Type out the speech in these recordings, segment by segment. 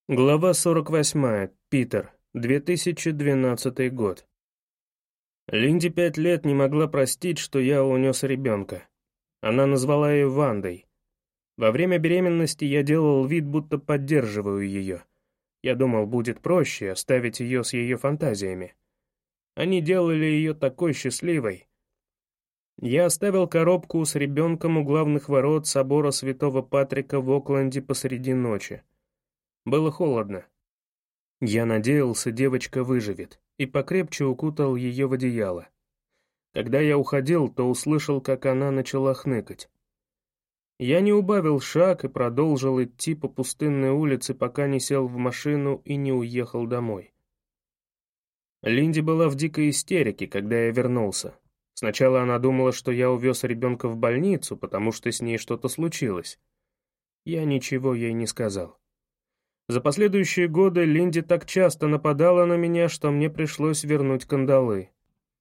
Глава 48. Питер. 2012 год. Линди 5 лет не могла простить, что я унес ребенка. Она назвала ее Вандой. Во время беременности я делал вид, будто поддерживаю ее. Я думал, будет проще оставить ее с ее фантазиями. Они делали ее такой счастливой. Я оставил коробку с ребенком у главных ворот собора Святого Патрика в Окленде посреди ночи. Было холодно. Я надеялся, девочка выживет, и покрепче укутал ее в одеяло. Когда я уходил, то услышал, как она начала хныкать. Я не убавил шаг и продолжил идти по пустынной улице, пока не сел в машину и не уехал домой. Линди была в дикой истерике, когда я вернулся. Сначала она думала, что я увез ребенка в больницу, потому что с ней что-то случилось. Я ничего ей не сказал. За последующие годы Линди так часто нападала на меня, что мне пришлось вернуть кандалы.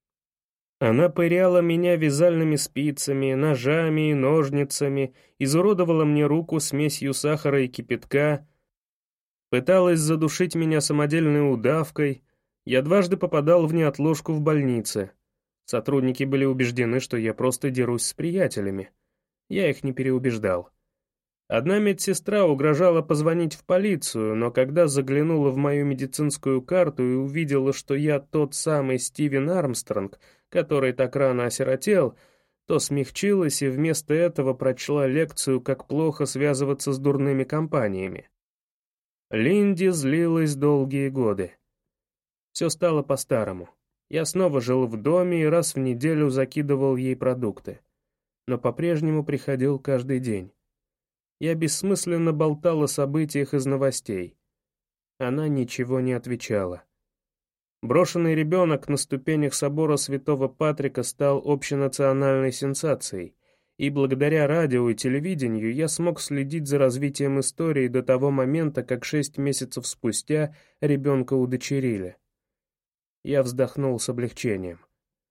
Она пыряла меня вязальными спицами, ножами и ножницами, изуродовала мне руку смесью сахара и кипятка, пыталась задушить меня самодельной удавкой. Я дважды попадал в неотложку в больнице. Сотрудники были убеждены, что я просто дерусь с приятелями. Я их не переубеждал. Одна медсестра угрожала позвонить в полицию, но когда заглянула в мою медицинскую карту и увидела, что я тот самый Стивен Армстронг, который так рано осиротел, то смягчилась и вместо этого прочла лекцию, как плохо связываться с дурными компаниями. Линди злилась долгие годы. Все стало по-старому. Я снова жил в доме и раз в неделю закидывал ей продукты. Но по-прежнему приходил каждый день. Я бессмысленно болтал о событиях из новостей. Она ничего не отвечала. Брошенный ребенок на ступенях собора Святого Патрика стал общенациональной сенсацией, и благодаря радио и телевидению я смог следить за развитием истории до того момента, как 6 месяцев спустя ребенка удочерили. Я вздохнул с облегчением.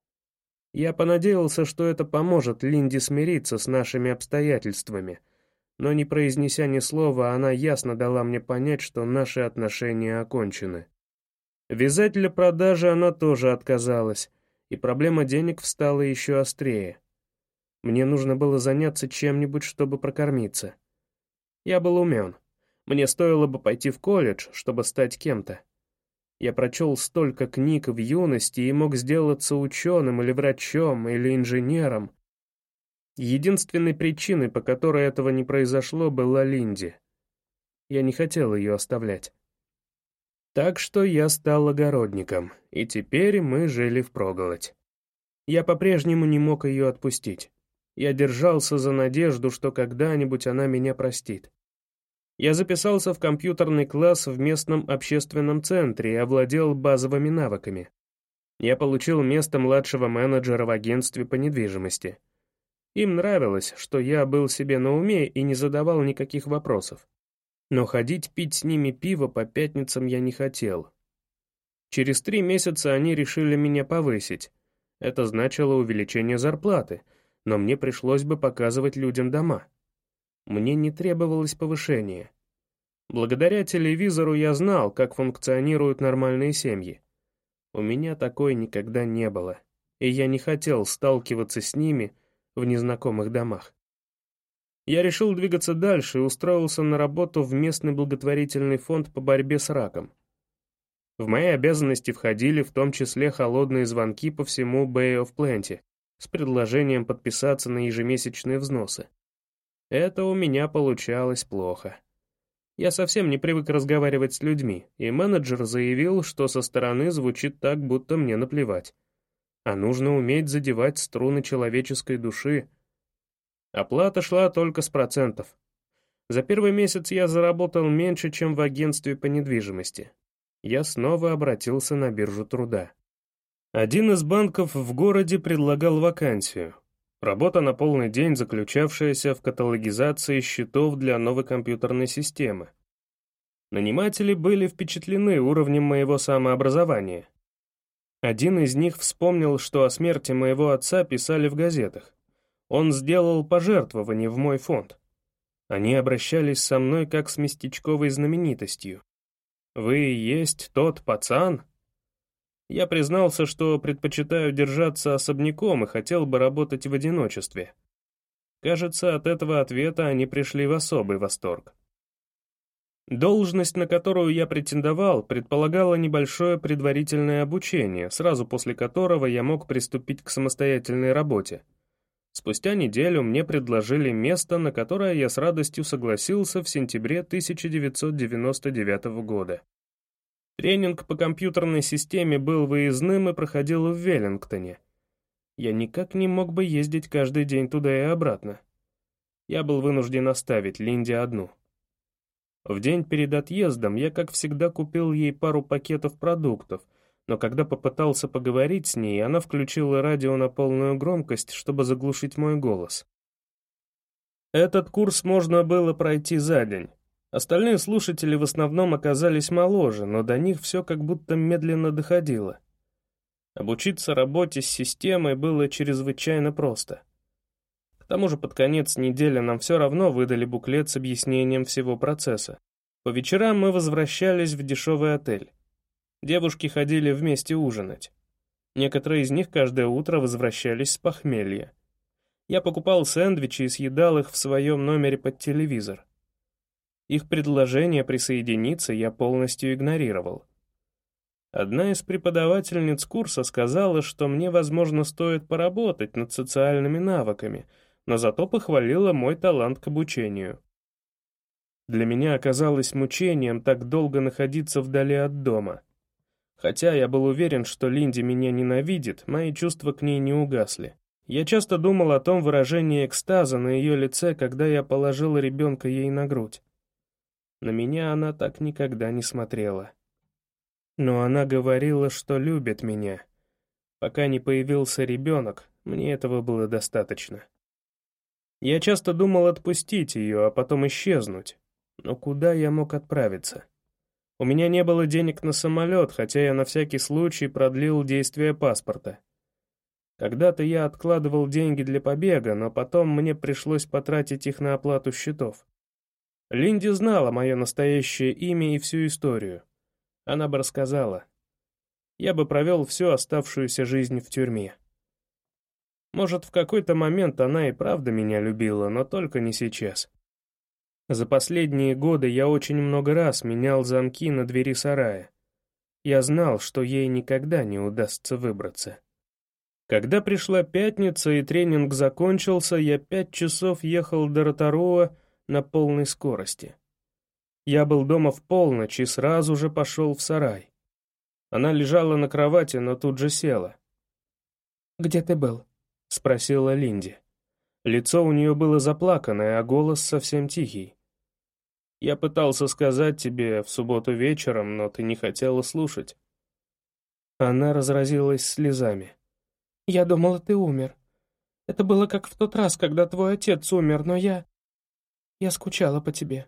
Я понадеялся, что это поможет Линди смириться с нашими обстоятельствами, но не произнеся ни слова, она ясно дала мне понять, что наши отношения окончены. Вязать для продажи она тоже отказалась, и проблема денег встала еще острее. Мне нужно было заняться чем-нибудь, чтобы прокормиться. Я был умен. Мне стоило бы пойти в колледж, чтобы стать кем-то. Я прочел столько книг в юности и мог сделаться ученым или врачом, или инженером. Единственной причиной, по которой этого не произошло, была Линди. Я не хотел ее оставлять. Так что я стал огородником, и теперь мы жили впроголодь. Я по-прежнему не мог ее отпустить. Я держался за надежду, что когда-нибудь она меня простит. Я записался в компьютерный класс в местном общественном центре и овладел базовыми навыками. Я получил место младшего менеджера в агентстве по недвижимости. Им нравилось, что я был себе на уме и не задавал никаких вопросов. Но ходить пить с ними пиво по пятницам я не хотел. Через 3 месяца они решили меня повысить. Это значило увеличение зарплаты, но мне пришлось бы показывать людям дома. Мне не требовалось повышение. Благодаря телевизору я знал, как функционируют нормальные семьи. У меня такой никогда не было, и я не хотел сталкиваться с ними в незнакомых домах. Я решил двигаться дальше и устроился на работу в местный благотворительный фонд по борьбе с раком. В мои обязанности входили в том числе холодные звонки по всему Bay of Plenty с предложением подписаться на ежемесячные взносы. Это у меня получалось плохо. Я совсем не привык разговаривать с людьми, и менеджер заявил, что со стороны звучит так, будто мне наплевать. А нужно уметь задевать струны человеческой души. Оплата шла только с процентов. За первый месяц я заработал меньше, чем в агентстве по недвижимости. Я снова обратился на биржу труда. Один из банков в городе предлагал вакансию. Работа на полный день, заключавшаяся в каталогизации счетов для новой компьютерной системы. Наниматели были впечатлены уровнем моего самообразования. Один из них вспомнил, что о смерти моего отца писали в газетах. Он сделал пожертвование в мой фонд. Они обращались со мной как с местечковой знаменитостью. Вы и есть тот пацан?» Я признался, что предпочитаю держаться особняком и хотел бы работать в одиночестве. Кажется, от этого ответа они пришли в особый восторг. Должность, на которую я претендовал, предполагала небольшое предварительное обучение, сразу после которого я мог приступить к самостоятельной работе. Спустя неделю мне предложили место, на которое я с радостью согласился в сентябре 1999 года. Тренинг по компьютерной системе был выездным и проходил в Веллингтоне. Я никак не мог бы ездить каждый день туда и обратно. Я был вынужден оставить Линде одну. В день перед отъездом я, как всегда, купил ей пару пакетов продуктов, но когда попытался поговорить с ней, она включила радио на полную громкость, чтобы заглушить мой голос. Этот курс можно было пройти за день. Остальные слушатели в основном оказались моложе, но до них все как будто медленно доходило. Обучиться работе с системой было чрезвычайно просто. К тому же под конец недели нам все равно выдали буклет с объяснением всего процесса. По вечерам мы возвращались в дешевый отель. Девушки ходили вместе ужинать. Некоторые из них каждое утро возвращались с похмелья. Я покупал сэндвичи и съедал их в своем номере под телевизор. Их предложение присоединиться я полностью игнорировал. Одна из преподавательниц курса сказала, что мне, возможно, стоит поработать над социальными навыками, но зато похвалила мой талант к обучению. Для меня оказалось мучением так долго находиться вдали от дома. Хотя я был уверен, что Линди меня ненавидит, мои чувства к ней не угасли. Я часто думал о том выражении экстаза на ее лице, когда я положил ребенка ей на грудь. На меня она так никогда не смотрела. Но она говорила, что любит меня. Пока не появился ребенок, мне этого было достаточно. Я часто думал отпустить ее, а потом исчезнуть. Но куда я мог отправиться? У меня не было денег на самолет, хотя я на всякий случай продлил действие паспорта. Когда-то я откладывал деньги для побега, но потом мне пришлось потратить их на оплату счетов. Линди знала мое настоящее имя и всю историю. Она бы рассказала. Я бы провел всю оставшуюся жизнь в тюрьме. Может, в какой-то момент она и правда меня любила, но только не сейчас. За последние годы я очень много раз менял замки на двери сарая. Я знал, что ей никогда не удастся выбраться. Когда пришла пятница и тренинг закончился, я 5 часов ехал до Роторуа на полной скорости. Я был дома в полночь и сразу же пошел в сарай. Она лежала на кровати, но тут же села. «Где ты был?» — спросила Линди. Лицо у нее было заплаканное, а голос совсем тихий. «Я пытался сказать тебе в субботу вечером, но ты не хотела слушать». Она разразилась слезами. «Я думала, ты умер. Это было как в тот раз, когда твой отец умер, но я скучала по тебе».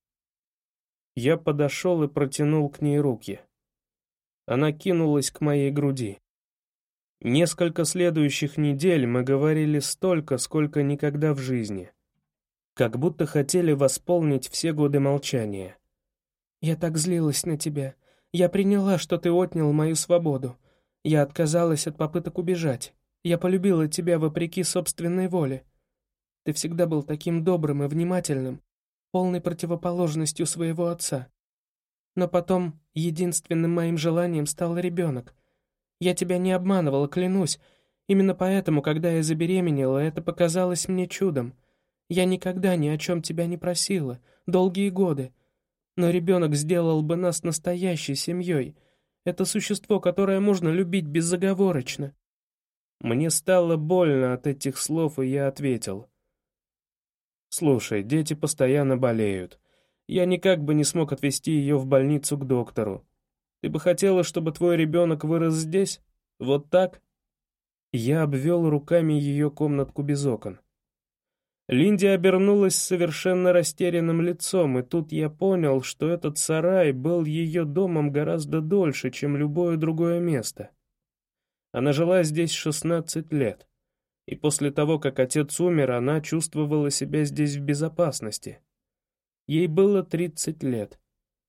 Я подошел и протянул к ней руки. Она кинулась к моей груди. Несколько следующих недель мы говорили столько, сколько никогда в жизни. Как будто хотели восполнить все годы молчания. «Я так злилась на тебя. Я приняла, что ты отнял мою свободу. Я отказалась от попыток убежать. Я полюбила тебя вопреки собственной воле. Ты всегда был таким добрым и внимательным, полной противоположностью своего отца. Но потом единственным моим желанием стал ребенок. Я тебя не обманывала, клянусь. Именно поэтому, когда я забеременела, это показалось мне чудом. Я никогда ни о чем тебя не просила, долгие годы. Но ребенок сделал бы нас настоящей семьей. Это существо, которое можно любить безоговорочно». Мне стало больно от этих слов, и я ответил. «Слушай, дети постоянно болеют. Я никак бы не смог отвезти ее в больницу к доктору. Ты бы хотела, чтобы твой ребенок вырос здесь? Вот так?» Я обвел руками ее комнатку без окон. Линди обернулась с совершенно растерянным лицом, и тут я понял, что этот сарай был ее домом гораздо дольше, чем любое другое место. Она жила здесь 16 лет, и после того, как отец умер, она чувствовала себя здесь в безопасности. Ей было 30 лет.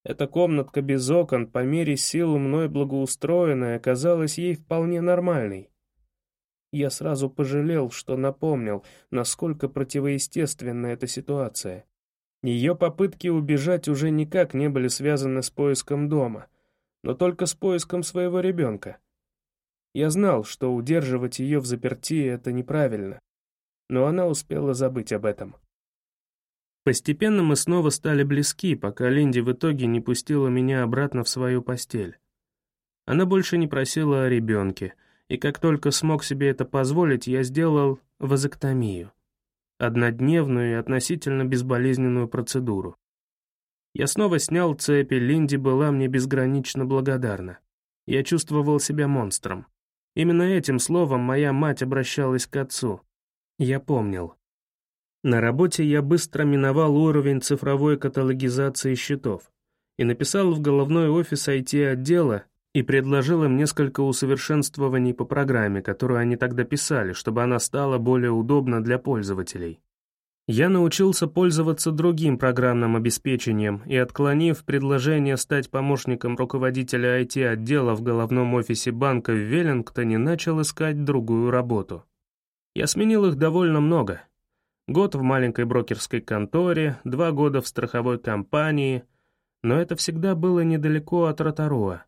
Эта комнатка без окон, по мере сил мной благоустроенная, казалась ей вполне нормальной. Я сразу пожалел, что напомнил, насколько противоестественна эта ситуация. Ее попытки убежать уже никак не были связаны с поиском дома, но только с поиском своего ребенка. Я знал, что удерживать ее в заперти — это неправильно, но она успела забыть об этом. Постепенно мы снова стали близки, пока Линди в итоге не пустила меня обратно в свою постель. Она больше не просила о ребенке, и как только смог себе это позволить, я сделал вазэктомию. Однодневную и относительно безболезненную процедуру. Я снова снял цепи, Линди была мне безгранично благодарна. Я чувствовал себя монстром. Именно этим словом моя мать обращалась к отцу. Я помнил. На работе я быстро миновал уровень цифровой каталогизации счетов и написал в головной офис IT-отдела и предложил им несколько усовершенствований по программе, которую они тогда писали, чтобы она стала более удобна для пользователей. Я научился пользоваться другим программным обеспечением и, отклонив предложение стать помощником руководителя IT-отдела в головном офисе банка в Веллингтоне, начал искать другую работу. Я сменил их довольно много. Год в маленькой брокерской конторе, 2 года в страховой компании, но это всегда было недалеко от Ротаруа.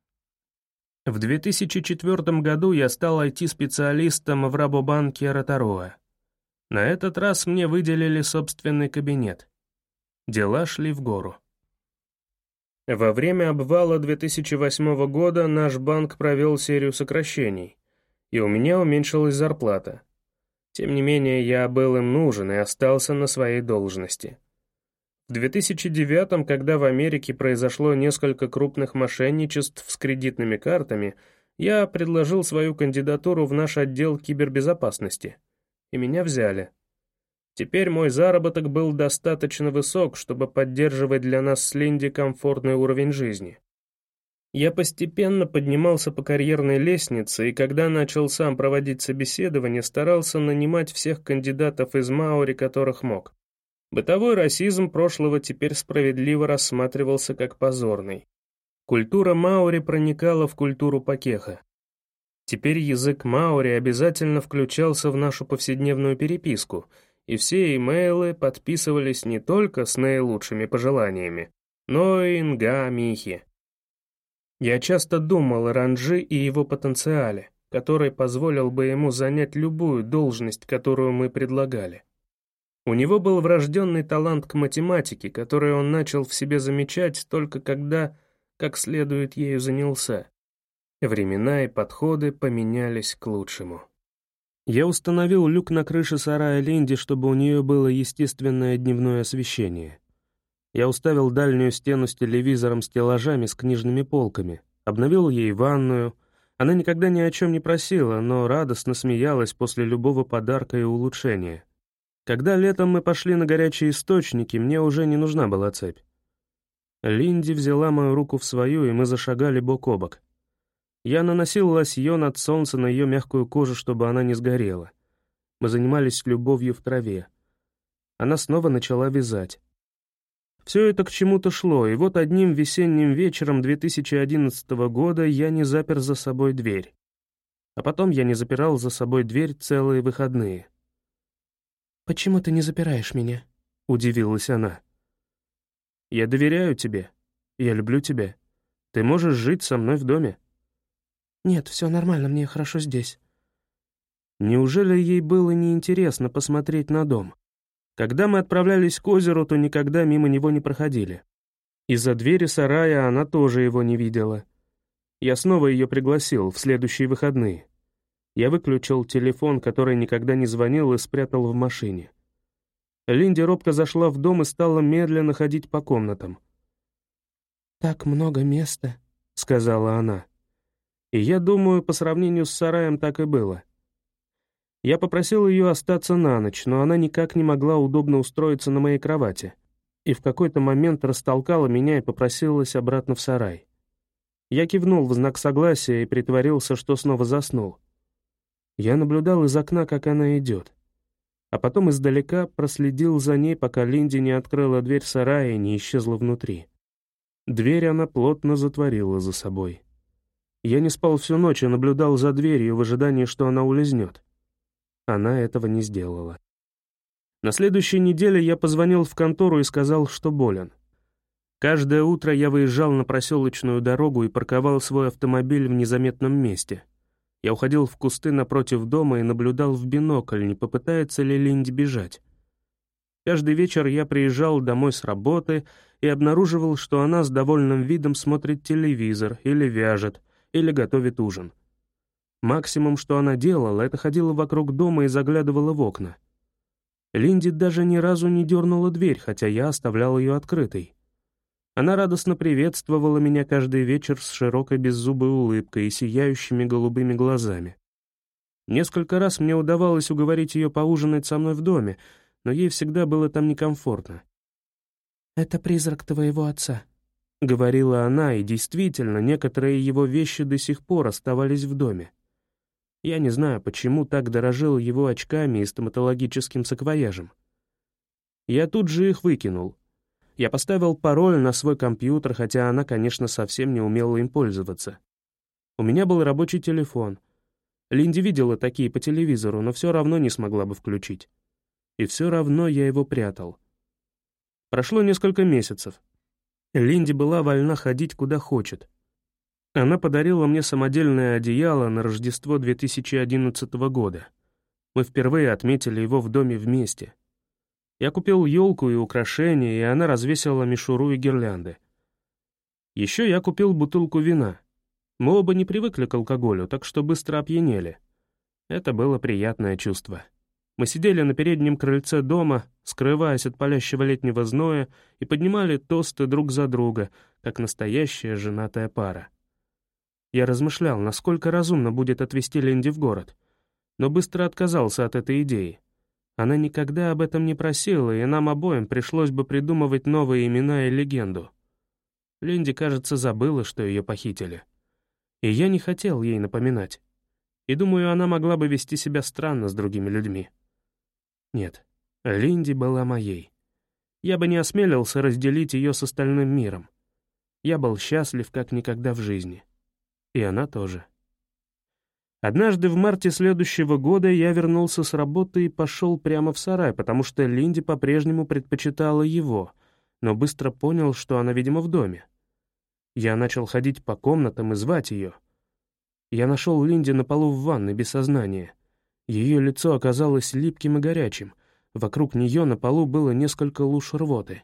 В 2004 году я стал IT-специалистом в Рабобанке Ротаруа. На этот раз мне выделили собственный кабинет. Дела шли в гору. Во время обвала 2008 года наш банк провел серию сокращений, и у меня уменьшилась зарплата. Тем не менее, я был им нужен и остался на своей должности. В 2009, когда в Америке произошло несколько крупных мошенничеств с кредитными картами, я предложил свою кандидатуру в наш отдел кибербезопасности, и меня взяли. Теперь мой заработок был достаточно высок, чтобы поддерживать для нас с Линди комфортный уровень жизни. Я постепенно поднимался по карьерной лестнице, и когда начал сам проводить собеседование, старался нанимать всех кандидатов из Маори, которых мог. Бытовой расизм прошлого теперь справедливо рассматривался как позорный. Культура Маори проникала в культуру Пакеха. Теперь язык Маори обязательно включался в нашу повседневную переписку, и все имейлы подписывались не только с наилучшими пожеланиями, но и нга-михи. Я часто думал о Ранджи и его потенциале, который позволил бы ему занять любую должность, которую мы предлагали. У него был врожденный талант к математике, который он начал в себе замечать только когда как следует ею занялся. Времена и подходы поменялись к лучшему. Я установил люк на крыше сарая Линди, чтобы у нее было естественное дневное освещение. Я уставил дальнюю стену с телевизором, стеллажами с книжными полками, обновил ей ванную. Она никогда ни о чем не просила, но радостно смеялась после любого подарка и улучшения. Когда летом мы пошли на горячие источники, мне уже не нужна была цепь. Линди взяла мою руку в свою, и мы зашагали бок о бок. Я наносил лосьон от солнца на ее мягкую кожу, чтобы она не сгорела. Мы занимались любовью в траве. Она снова начала вязать. Все это к чему-то шло, и вот одним весенним вечером 2011 года я не запер за собой дверь. А потом я не запирал за собой дверь целые выходные. «Почему ты не запираешь меня?» — удивилась она. «Я доверяю тебе. Я люблю тебя. Ты можешь жить со мной в доме». «Нет, все нормально, мне хорошо здесь». Неужели ей было неинтересно посмотреть на дом? Когда мы отправлялись к озеру, то никогда мимо него не проходили. Из-за двери сарая она тоже его не видела. Я снова ее пригласил в следующие выходные. Я выключил телефон, который никогда не звонил, и спрятал в машине. Линди робко зашла в дом и стала медленно ходить по комнатам. «Так много места», — сказала она. И я думаю, по сравнению с сараем так и было. Я попросил ее остаться на ночь, но она никак не могла удобно устроиться на моей кровати, и в какой-то момент растолкала меня и попросилась обратно в сарай. Я кивнул в знак согласия и притворился, что снова заснул. Я наблюдал из окна, как она идет, а потом издалека проследил за ней, пока Линди не открыла дверь сарая и не исчезла внутри. Дверь она плотно затворила за собой. Я не спал всю ночь и наблюдал за дверью в ожидании, что она улизнет. Она этого не сделала. На следующей неделе я позвонил в контору и сказал, что болен. Каждое утро я выезжал на проселочную дорогу и парковал свой автомобиль в незаметном месте. Я уходил в кусты напротив дома и наблюдал в бинокль, не попытается ли Линди бежать. Каждый вечер я приезжал домой с работы и обнаруживал, что она с довольным видом смотрит телевизор или вяжет, или готовит ужин. Максимум, что она делала, это ходила вокруг дома и заглядывала в окна. Линди даже ни разу не дернула дверь, хотя я оставлял ее открытой. Она радостно приветствовала меня каждый вечер с широкой беззубой улыбкой и сияющими голубыми глазами. Несколько раз мне удавалось уговорить ее поужинать со мной в доме, но ей всегда было там некомфортно. «Это призрак твоего отца», — говорила она, и действительно, некоторые его вещи до сих пор оставались в доме. Я не знаю, почему так дорожил его очками и стоматологическим саквояжем. Я тут же их выкинул. Я поставил пароль на свой компьютер, хотя она, конечно, совсем не умела им пользоваться. У меня был рабочий телефон. Линди видела такие по телевизору, но все равно не смогла бы включить. И все равно я его прятал. Прошло несколько месяцев. Линди была вольна ходить куда хочет. Она подарила мне самодельное одеяло на Рождество 2011 года. Мы впервые отметили его в доме вместе. Я купил елку и украшения, и она развесила мишуру и гирлянды. Еще я купил бутылку вина. Мы оба не привыкли к алкоголю, так что быстро опьянели. Это было приятное чувство. Мы сидели на переднем крыльце дома, скрываясь от палящего летнего зноя, и поднимали тосты друг за друга, как настоящая женатая пара. Я размышлял, насколько разумно будет отвезти Линди в город, но быстро отказался от этой идеи. Она никогда об этом не просила, и нам обоим пришлось бы придумывать новые имена и легенду. Линди, кажется, забыла, что ее похитили. И я не хотел ей напоминать. И думаю, она могла бы вести себя странно с другими людьми. Нет, Линди была моей. Я бы не осмелился разделить ее с остальным миром. Я был счастлив как никогда в жизни. И она тоже. Однажды в марте следующего года я вернулся с работы и пошел прямо в сарай, потому что Линди по-прежнему предпочитала его, но быстро понял, что она, видимо, в доме. Я начал ходить по комнатам и звать ее. Я нашел Линди на полу в ванной без сознания. Ее лицо оказалось липким и горячим. Вокруг нее на полу было несколько луж рвоты.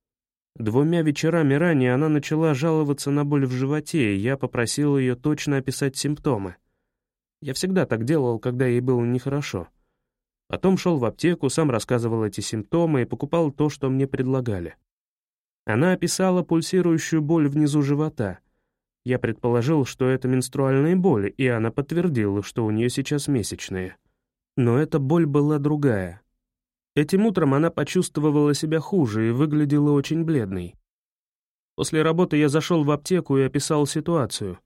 2 вечерами ранее она начала жаловаться на боль в животе, и я попросил ее точно описать симптомы. Я всегда так делал, когда ей было нехорошо. Потом шел в аптеку, сам рассказывал эти симптомы и покупал то, что мне предлагали. Она описала пульсирующую боль внизу живота. Я предположил, что это менструальные боли, и она подтвердила, что у нее сейчас месячные. Но эта боль была другая. Этим утром она почувствовала себя хуже и выглядела очень бледной. После работы я зашел в аптеку и описал ситуацию.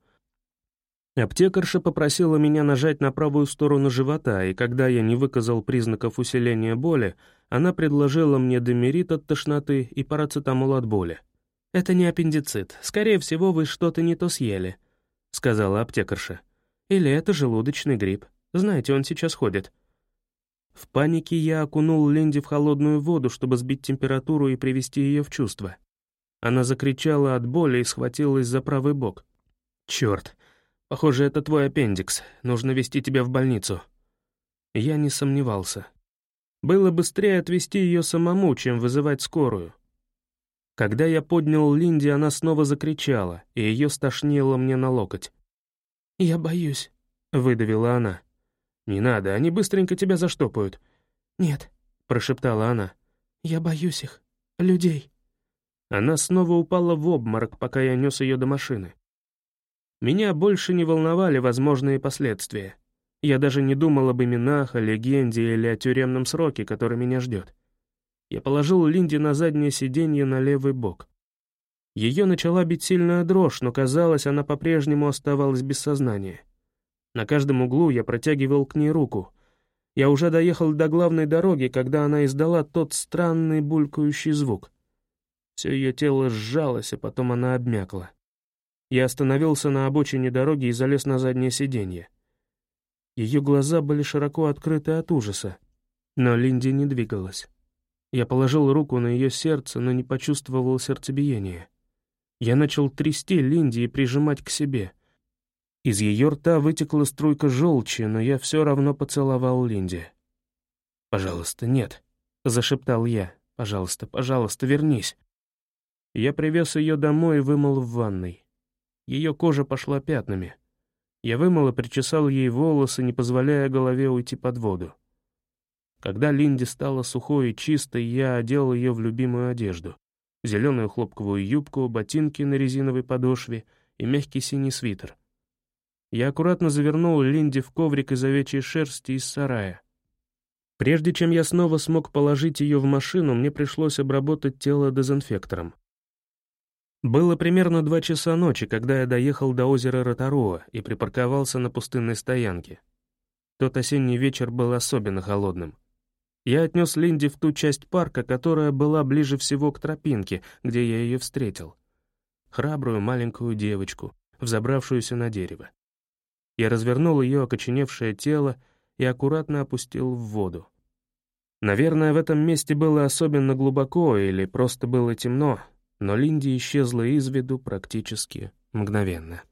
Аптекарша попросила меня нажать на правую сторону живота, и когда я не выказал признаков усиления боли, она предложила мне демерит от тошноты и парацетамол от боли. «Это не аппендицит. Скорее всего, вы что-то не то съели», — сказала аптекарша. «Или это желудочный грипп. Знаете, он сейчас ходит». В панике я окунул Линди в холодную воду, чтобы сбить температуру и привести ее в чувство. Она закричала от боли и схватилась за правый бок. «Черт! Похоже, это твой аппендикс. Нужно везти тебя в больницу». Я не сомневался. Было быстрее отвезти ее самому, чем вызывать скорую. Когда я поднял Линди, она снова закричала, и ее стошнило мне на локоть. «Я боюсь», — выдавила она. «Не надо, они быстренько тебя заштопают». «Нет», — прошептала она. «Я боюсь их. Людей». Она снова упала в обморок, пока я нес ее до машины. Меня больше не волновали возможные последствия. Я даже не думал об именах, о легенде или о тюремном сроке, который меня ждет. Я положил Линди на заднее сиденье на левый бок. Ее начала бить сильная дрожь, но, казалось, она по-прежнему оставалась без сознания. На каждом углу я протягивал к ней руку. Я уже доехал до главной дороги, когда она издала тот странный булькающий звук. Все ее тело сжалось, а потом она обмякла. Я остановился на обочине дороги и залез на заднее сиденье. Ее глаза были широко открыты от ужаса, но Линди не двигалась. Я положил руку на ее сердце, но не почувствовал сердцебиения. Я начал трясти Линди и прижимать к себе. Из ее рта вытекла струйка желчи, но я все равно поцеловал Линди. «Пожалуйста, нет», — зашептал я. «Пожалуйста, пожалуйста, вернись». Я привез ее домой и вымыл в ванной. Ее кожа пошла пятнами. Я вымыл и причесал ей волосы, не позволяя голове уйти под воду. Когда Линди стала сухой и чистой, я одел ее в любимую одежду. Зеленую хлопковую юбку, ботинки на резиновой подошве и мягкий синий свитер. Я аккуратно завернул Линди в коврик из овечьей шерсти из сарая. Прежде чем я снова смог положить ее в машину, мне пришлось обработать тело дезинфектором. Было примерно 2 часа ночи, когда я доехал до озера Ротаруа и припарковался на пустынной стоянке. Тот осенний вечер был особенно холодным. Я отнес Линди в ту часть парка, которая была ближе всего к тропинке, где я ее встретил. Храбрую маленькую девочку, взобравшуюся на дерево. Я развернул ее окоченевшее тело и аккуратно опустил в воду. Наверное, в этом месте было особенно глубоко или просто было темно, но Линди исчезла из виду практически мгновенно.